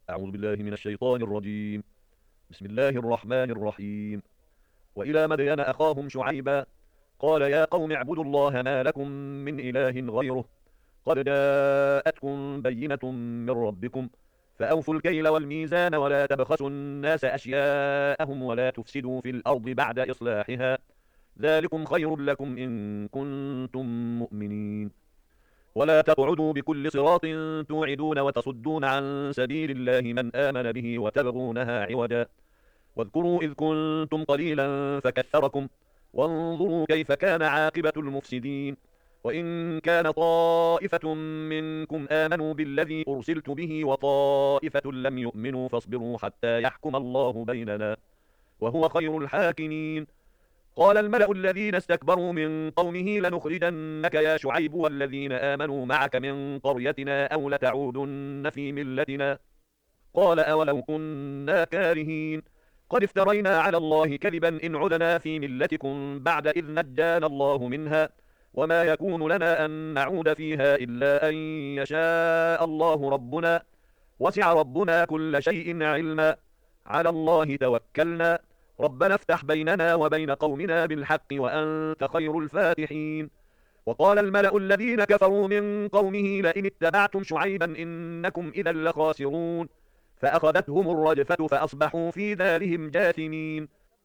أعوذ بالله من الشيطان الرجيم. بسم الله الرحمن الرحيم. وإلى مدين أخاهم شعيبا قال يا قوم اعبدوا الله ما لكم من إله غيره قد جاءتكم بينة من ربكم فأوفوا الكيل والميزان ولا تبخسوا الناس أشياءهم ولا تفسدوا في الأرض بعد إصلاحها ذلكم خير لكم إن كنتم مؤمنين. ولا تقعدوا بكل صراط توعدون وتصدون عن سبيل الله من آمن به وتبغونها عوجا واذكروا إذ كنتم قليلا فكثركم وانظروا كيف كان عاقبة المفسدين. وإن كان طائفة منكم آمنوا بالذي أرسلت به وطائفة لم يؤمنوا فاصبروا حتى يحكم الله بيننا وهو خير الحاكمين. قال الملأ الذين استكبروا من قومه لنخرجنك يا شعيب والذين آمنوا معك من قريتنا أو لتعودن في ملتنا قال أولو كنا كارهين قد افترينا على الله كذبا إن عدنا في ملتكم بعد إذ نجانا الله منها وما يكون لنا أن نعود فيها إلا أن يشاء الله ربنا وسع ربنا كل شيء علما على الله توكلنا ربنا افتح بيننا وبين قومنا بالحق وأنت خير الفاتحين. وقال الملأ الذين كفروا من قومه لئن اتبعتم شعيبا إنكم إذا لخاسرون فأخذتهم الرجفة فأصبحوا في دارهم جاثمين.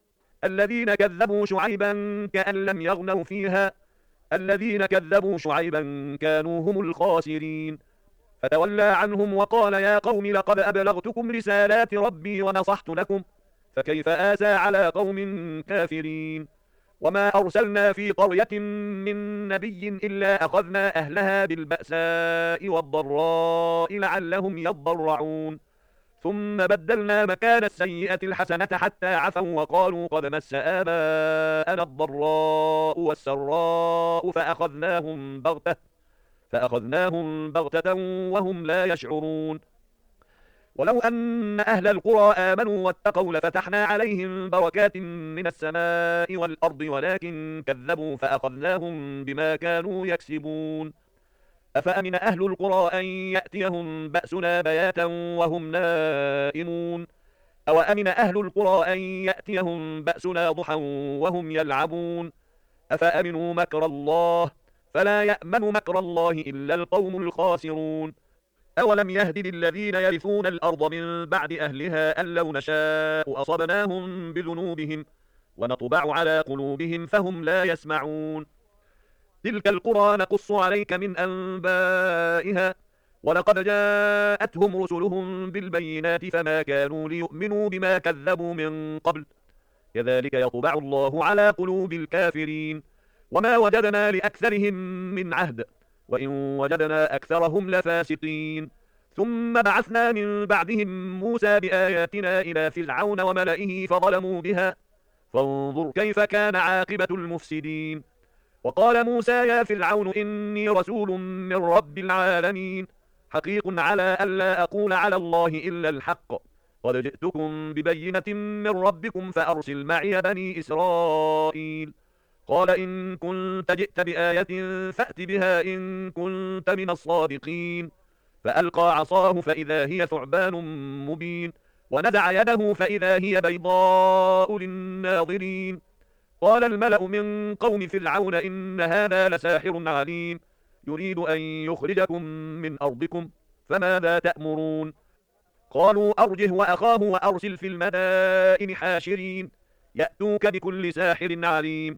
الذين كذبوا شعيبا كأن لم يغنوا فيها الذين كذبوا شعيبا كانوا هم الخاسرين. فتولى عنهم وقال يا قوم لقد أبلغتكم رسالات ربي ونصحت لكم فكيف آسى على قوم كافرين. وما أرسلنا في قرية من نبي إلا أخذنا أهلها بالبأساء والضراء لعلهم يضرعون ثم بدلنا مكان السيئة الحسنة حتى عفوا وقالوا قد مس آباءنا الضراء والسراء فأخذناهم بغتة وهم لا يشعرون. ولو أن أهل القرى آمنوا واتقوا لفتحنا عليهم بركات من السماء والأرض ولكن كذبوا فأخذناهم بما كانوا يكسبون. أفأمن أهل القرى أن يأتيهم بأسنا بياتا وهم نائمون أو أمن أهل القرى أن يأتيهم بأسنا ضحى وهم يلعبون أفأمنوا مكر الله فلا يأمن مكر الله إلا القوم الخاسرون. أولم يهد للذين يرثون الأرض من بعد أهلها أن لو نشاء أصبناهم بذنوبهم ونطبع على قلوبهم فهم لا يسمعون. تلك القرى نقص عليك من أنبائها ولقد جاءتهم رسلهم بالبينات فما كانوا ليؤمنوا بما كذبوا من قبل كذلك يطبع الله على قلوب الكافرين. وما وجدنا لأكثرهم من عهد وإن وجدنا أكثرهم لفاسقين. ثم بعثنا من بعدهم موسى بآياتنا إلى فرعون وملئه فظلموا بها فانظر كيف كان عاقبة المفسدين. وقال موسى يا فرعون إني رسول من رب العالمين حقيق على ألا أقول على الله إلا الحق قد جئتكم ببينة من ربكم فأرسل معي بني إسرائيل قال إن كنت جئت بآية فأت بها إن كنت من الصادقين فألقى عصاه فإذا هي ثعبان مبين ونزع يده فإذا هي بيضاء للناظرين. قال الملأ من قوم فرعون إن هذا لساحر عليم يريد أن يخرجكم من أرضكم فماذا تأمرون. قالوا أرجه وأخاه وأرسل في المدائن حاشرين يأتوك بكل ساحر عليم.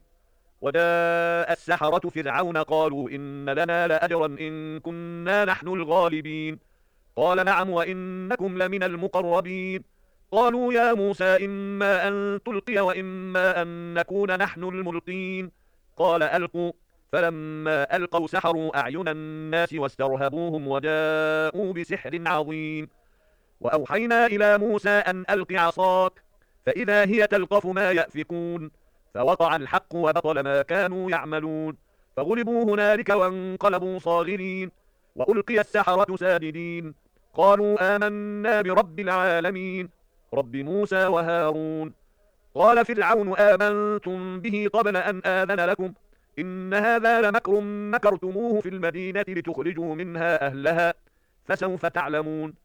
وجاء السحرة فرعون قالوا إن لنا لأجرا إن كنا نحن الغالبين قال نعم وإنكم لمن المقربين. قالوا يا موسى إما أن تلقي وإما أن نكون نحن الملقين قال ألقوا فلما ألقوا سحروا أعين الناس واسترهبوهم وجاءوا بسحر عظيم. وأوحينا إلى موسى أن ألق عصاك فإذا هي تلقف ما يأفكون فوقع الحق وبطل ما كانوا يعملون فغلبوا هنالك وانقلبوا صاغرين وألقي السحرة ساجدين قالوا آمنا برب العالمين رب موسى وهارون. قال فرعون آمنتم به قبل أن آذن لكم إن هذا لمكر مكرتموه في المدينة لتخرجوا منها أهلها فسوف تعلمون.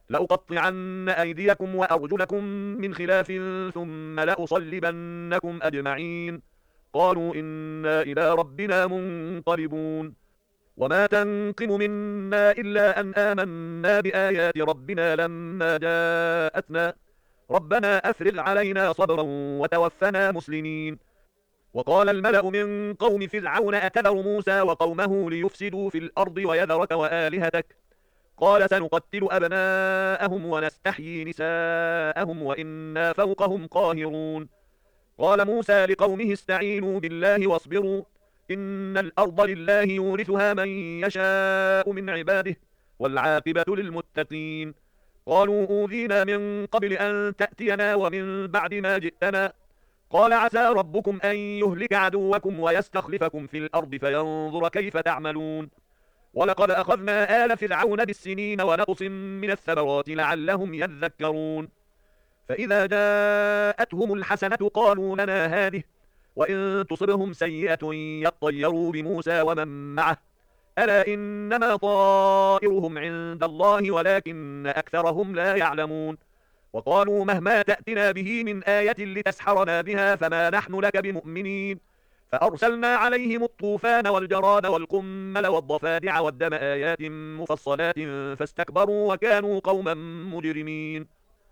لأقطعن أيديكم وأرجلكم من خلاف ثم لأصلبنكم أجمعين. قالوا إنا إلى ربنا منقلبون. وما تنقم منا إلا أن آمنا بآيات ربنا لما جاءتنا. ربنا أفرغ علينا صبرا وتوفنا مسلمين. وقال الملأ من قوم فرعون أتذر موسى وقومه ليفسدوا في الأرض ويذرك وآلهتك. قال سنقتل أبناءهم ونستحيي نساءهم وإنا فوقهم قاهرون. قال موسى لقومه استعينوا بالله واصبروا إن الأرض لله يورثها من يشاء من عباده والعاقبة للمتقين. قالوا أوذينا من قبل أن تأتينا ومن بعد ما جئتنا. قال عسى ربكم أن يهلك عدوكم ويستخلفكم في الأرض فينظر كيف تعملون. ولقد أخذنا آل فرعون بالسنين ونقص من الثمرات لعلهم يذكرون. فإذا جاءتهم الحسنة قالوا لنا هذه وإن تصبهم سيئة يطيروا بموسى ومن معه ألا إنما طائرهم عند الله ولكن أكثرهم لا يعلمون. وقالوا مهما تأتنا به من آية لتسحرنا بها فما نحن لك بمؤمنين. فأرسلنا عليهم الطوفان والجراد والقمل والضفادع والدم آيات مفصلات فاستكبروا وكانوا قوما مجرمين.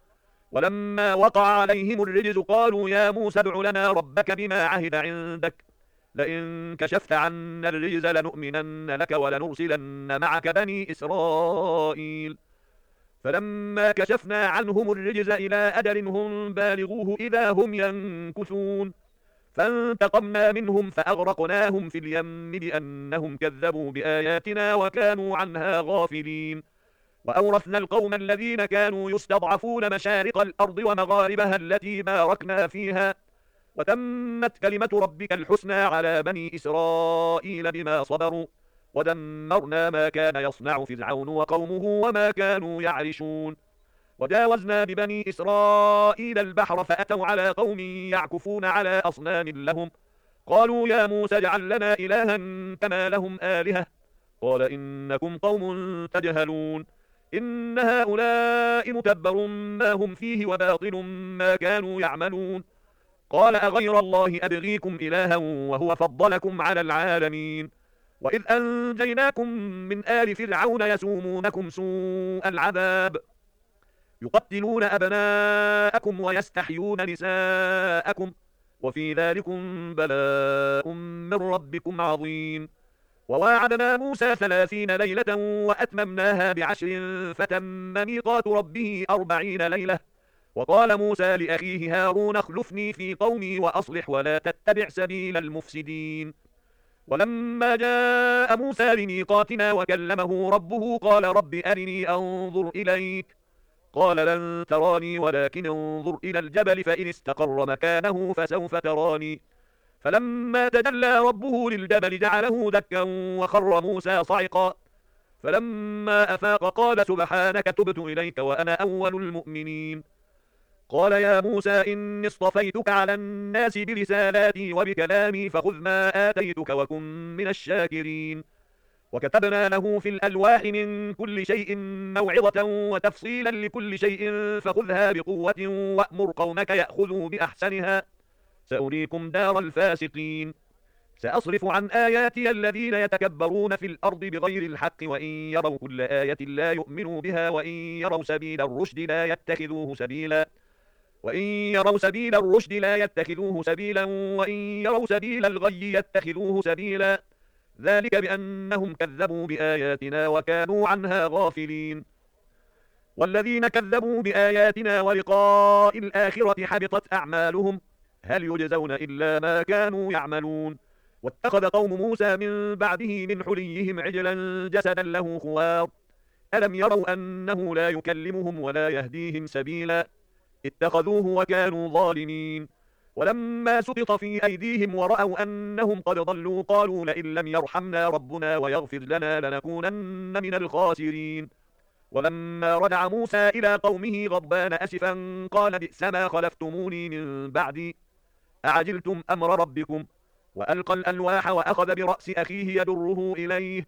ولما وقع عليهم الرجز قالوا يا موسى ادع لنا ربك بما عهد عندك لئن كشفت عنا الرجز لنؤمنن لك ولنرسلن معك بني إسرائيل. فلما كشفنا عنهم الرجز إلى أجل هم بالغوه إذا هم ينكثون. فانتقمنا منهم فأغرقناهم في اليم بأنهم كذبوا بآياتنا وكانوا عنها غافلين. وأورثنا القوم الذين كانوا يستضعفون مشارق الأرض ومغاربها التي باركنا فيها وتمت كلمة ربك الحسنى على بني إسرائيل بما صبروا ودمرنا ما كان يصنع فرعون وقومه وما كانوا يعرشون. وجاوزنا ببني إسرائيل البحر فأتوا على قوم يعكفون على أصنام لهم. قالوا يا موسى اجعل لنا إلها كما لهم آلهة. قال إنكم قوم تجهلون. إن هؤلاء متبر ما هم فيه وباطل ما كانوا يعملون. قال أغير الله أبغيكم إلها وهو فضلكم على العالمين. وإذ أنجيناكم من آل فرعون يسومونكم سوء العذاب يقتلون أبناءكم ويستحيون نساءكم وفي ذلكم بلاء من ربكم عظيم. وواعدنا موسى 30 ليلة وأتممناها ب10 فتم ميقات ربه 40 ليلة. وقال موسى لأخيه هارون اخلفني في قومي وأصلح ولا تتبع سبيل المفسدين. ولما جاء موسى لميقاتنا وكلمه ربه قال رب أرني أنظر إليك. قال لن تراني ولكن انظر إلى الجبل فإن استقر مكانه فسوف تراني. فلما تجلى ربه للجبل جعله دكا وخر موسى صعقا. فلما أفاق قال سبحانك تبت إليك وأنا أول المؤمنين. قال يا موسى إني اصطفيتك على الناس برسالاتي وبكلامي فخذ ما آتيتك وكن من الشاكرين. وكتبنا له في الألواح من كل شيء موعظة وتفصيلا لكل شيء فخذها بقوة وأمر قومك يأخذوا بأحسنها سأريكم دار الفاسقين. سأصرف عن آياتي الذين يتكبرون في الأرض بغير الحق وإن يروا كل آية لا يؤمنوا بها وإن يروا سبيل الرشد لا يتخذوه سبيلا وإن يروا سبيل الغي يتخذوه سبيلا. ذلك بأنهم كذبوا بآياتنا وكانوا عنها غافلين. والذين كذبوا بآياتنا ولقاء الآخرة حبطت أعمالهم هل يجزون إلا ما كانوا يعملون. واتخذ قوم موسى من بعده من حليهم عجلا جسدا له خوار ألم يروا أنه لا يكلمهم ولا يهديهم سبيلا اتخذوه وكانوا ظالمين. ولما سقط في أيديهم ورأوا أنهم قد ضلوا قالوا لئن لم يرحمنا ربنا ويغفر لنا لنكونن من الخاسرين. ولما رجع موسى إلى قومه غضبان أسفا قال بئس ما خلفتموني من بعدي أعجلتم أمر ربكم. وألقى الألواح وأخذ برأس أخيه يدره إليه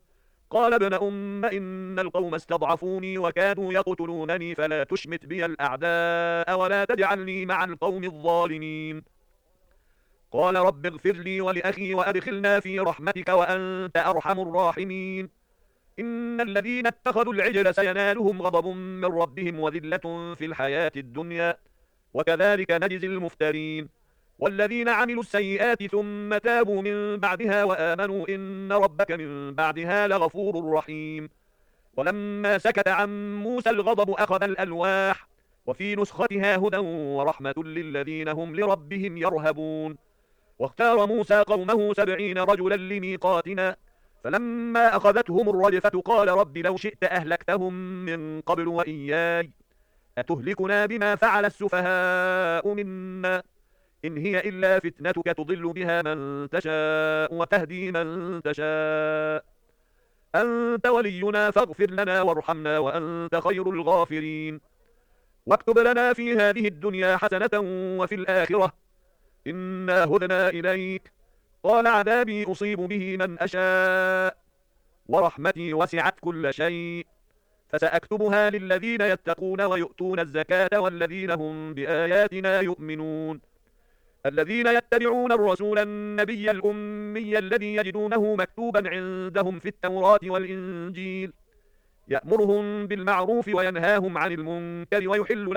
قال ابن إن القوم استضعفوني وكادوا يقتلونني فلا تشمت بي الأعداء ولا تجعلني مع القوم الظالمين. قال رب اغفر لي ولأخي وأدخلنا في رحمتك وأنت أرحم الراحمين. إن الذين اتخذوا العجل سينالهم غضب من ربهم وذلة في الحياة الدنيا وكذلك نجزي المفترين. والذين عملوا السيئات ثم تابوا من بعدها وآمنوا إن ربك من بعدها لغفور رحيم. ولما سكت عن موسى الغضب أخذ الألواح وفي نسختها هدى ورحمة للذين هم لربهم يرهبون. واختار موسى قومه 70 رجلا لميقاتنا فلما أخذتهم الرجفة قال رب لو شئت أهلكتهم من قبل وإياي أتهلكنا بما فعل السفهاء منا إن هي إلا فتنتك تضل بها من تشاء وتهدي من تشاء أنت ولينا فاغفر لنا وارحمنا وأنت خير الغافرين. واكتب لنا في هذه الدنيا حسنة وفي الآخرة إنا هدنا إليك. قال عذابي أصيب به من أشاء ورحمتي وسعت كل شيء فسأكتبها للذين يتقون ويؤتون الزكاة والذين هم بآياتنا يؤمنون. الذين يتبعون الرسول النبي الأمي الذي يجدونه مكتوبا عندهم في التوراة والإنجيل يأمرهم بالمعروف وينهاهم عن المنكر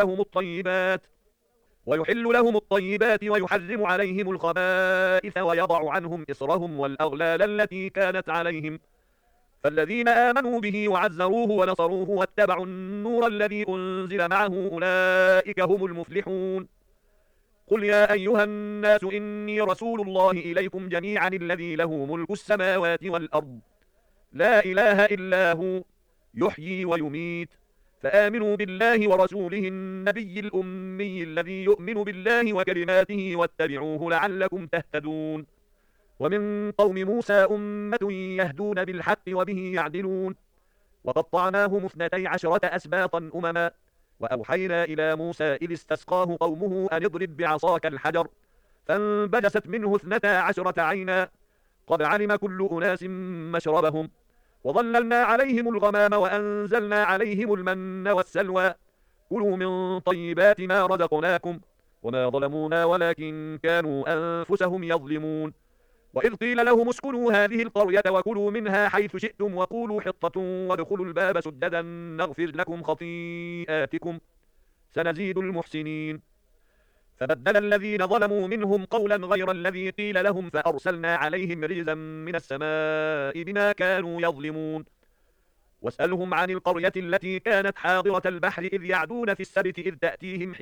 ويحل لهم الطيبات ويحرم عليهم الخبائث ويضع عنهم إصرهم والأغلال التي كانت عليهم. فالذين آمنوا به وعزروه ونصروه واتبعوا النور الذي أنزل معه أولئك هم المفلحون. قل يا أيها الناس إني رسول الله إليكم جميعا الذي له ملك السماوات والأرض لا إله إلا هو يحيي ويميت فآمنوا بالله ورسوله النبي الأمي الذي يؤمن بالله وكلماته واتبعوه لعلكم تهتدون. ومن قوم موسى أمة يهدون بالحق وبه يعدلون. وقطعناهم 12 أسباطا أمما وأوحينا إلى موسى إذ استسقاه قومه أن اضرب بعصاك الحجر فانبجست منه 12 عينا قد علم كل أناس مشربهم وظللنا عليهم الغمام وأنزلنا عليهم المن والسلوى كلوا من طيبات ما رزقناكم وما ظلمونا ولكن كانوا أنفسهم يظلمون. وإذ قيل لهم اسكنوا هذه القرية وكلوا منها حيث شئتم وقولوا حطة وادخلوا الباب سددا نغفر لكم خطيئاتكم سنزيد المحسنين. فبدل الذين ظلموا منهم قولا غير الذي قيل لهم فأرسلنا عليهم رجزا من السماء بما كانوا يظلمون. واسألهم عن القرية التي كانت حاضرة البحر إذ يعدون في السبت إذ تأتيهم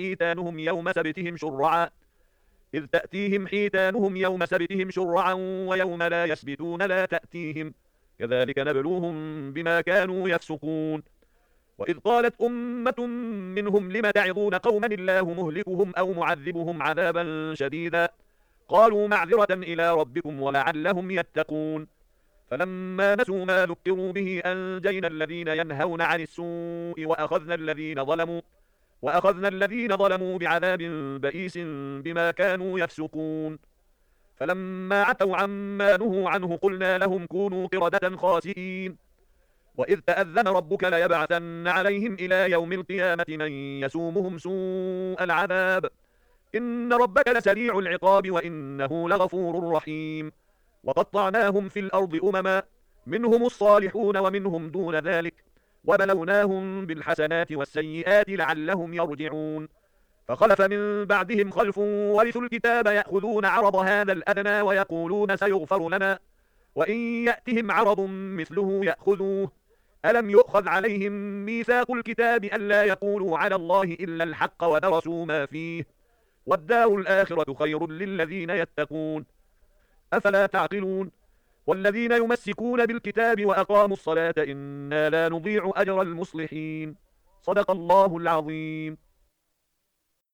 يوم سبتهم شرعا ويوم لا يسبتون لا تأتيهم كذلك نبلوهم بما كانوا يفسقون. وإذ قالت أمة منهم لم تعظون قوما الله مهلكهم أو معذبهم عذابا شديدا قالوا معذرة إلى ربكم ولعلهم يتقون. فلما نسوا ما ذكروا به أنجينا الذين ينهون عن السوء وأخذنا الذين ظلموا بعذاب بئيس بما كانوا يفسقون. فلما عتوا عما نهوا عنه قلنا لهم كونوا قردة خاسئين. وإذ تأذن ربك ليبعثن عليهم إلى يوم القيامة من يسومهم سوء العذاب إن ربك لسريع العقاب وإنه لغفور رحيم. وقطعناهم في الأرض أمما منهم الصالحون ومنهم دون ذلك وبلوناهم بالحسنات والسيئات لعلهم يرجعون. فخلف من بعدهم خلف ورثوا الكتاب يأخذون عرض هذا الأدنى ويقولون سيغفر لنا وإن يأتهم عرض مثله يأخذوه ألم يؤخذ عليهم ميثاق الكتاب ألا يقولوا على الله إلا الحق ودرسوا ما فيه والدار الآخرة خير للذين يتقون أفلا تعقلون. والذين يمسكون بالكتاب وأقاموا الصلاة إنا لا نضيع أجر المصلحين. صدق الله العظيم.